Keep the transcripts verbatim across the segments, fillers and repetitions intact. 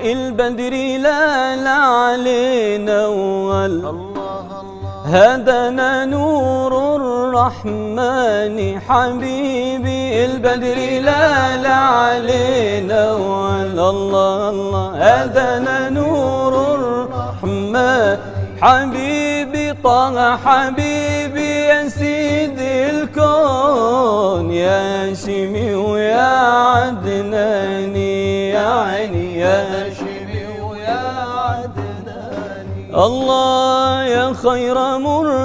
البدر لا علينا أول هدنا نور الرحمن حبيبي البدر لا علينا ولا الله الله هدنا نور الرحمن حبيبي طه حبيبي يا سيدي الكون يا هاشمي ويا عدناني يا عيني يا هاشمي ويا عدناني الله يا خير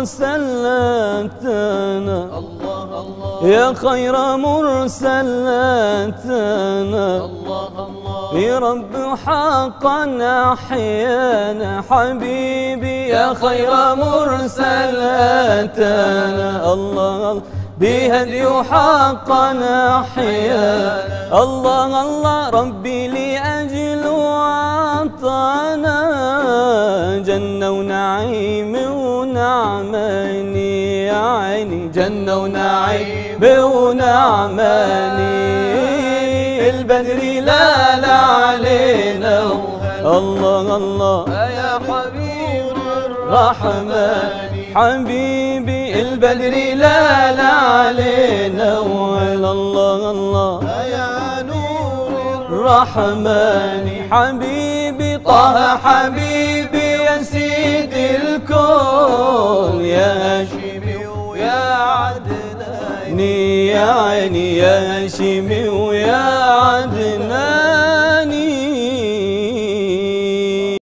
مرسلاتنا يا خير مرسلاتنا يا رب حقا أحيانا حبيبي يا خير مرسلاتنا الله بهدي حقا أحيانا الله الله ربي لأجل عطانا جنة ونعيم ونعماني يا عيني جنة ونعيم ونعماني البدر لا لا علينا الله الله يا حبيب الرحمن حبيبي البدر لا لا علينا ولا الله الله يا نور الرحمن حبيبي طه حبيبي يا سيدي الكون يا هاشمي ويا عدناني يا عيني يا هاشمي